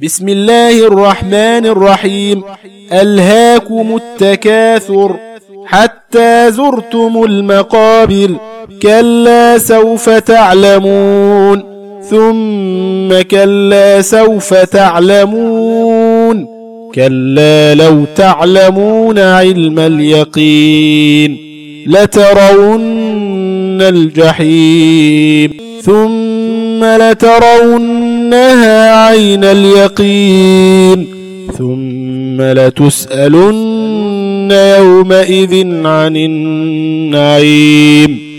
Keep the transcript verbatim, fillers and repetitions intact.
بسم الله الرحمن الرحيم. ألهاكم التكاثر حتى زرتم المقابر، كلا سوف تعلمون ثم كلا سوف تعلمون، كلا لو تعلمون علم اليقين لترون الجحيم ثم لترونها عين اليقين ثم لتسألن يومئذ عن النعيم.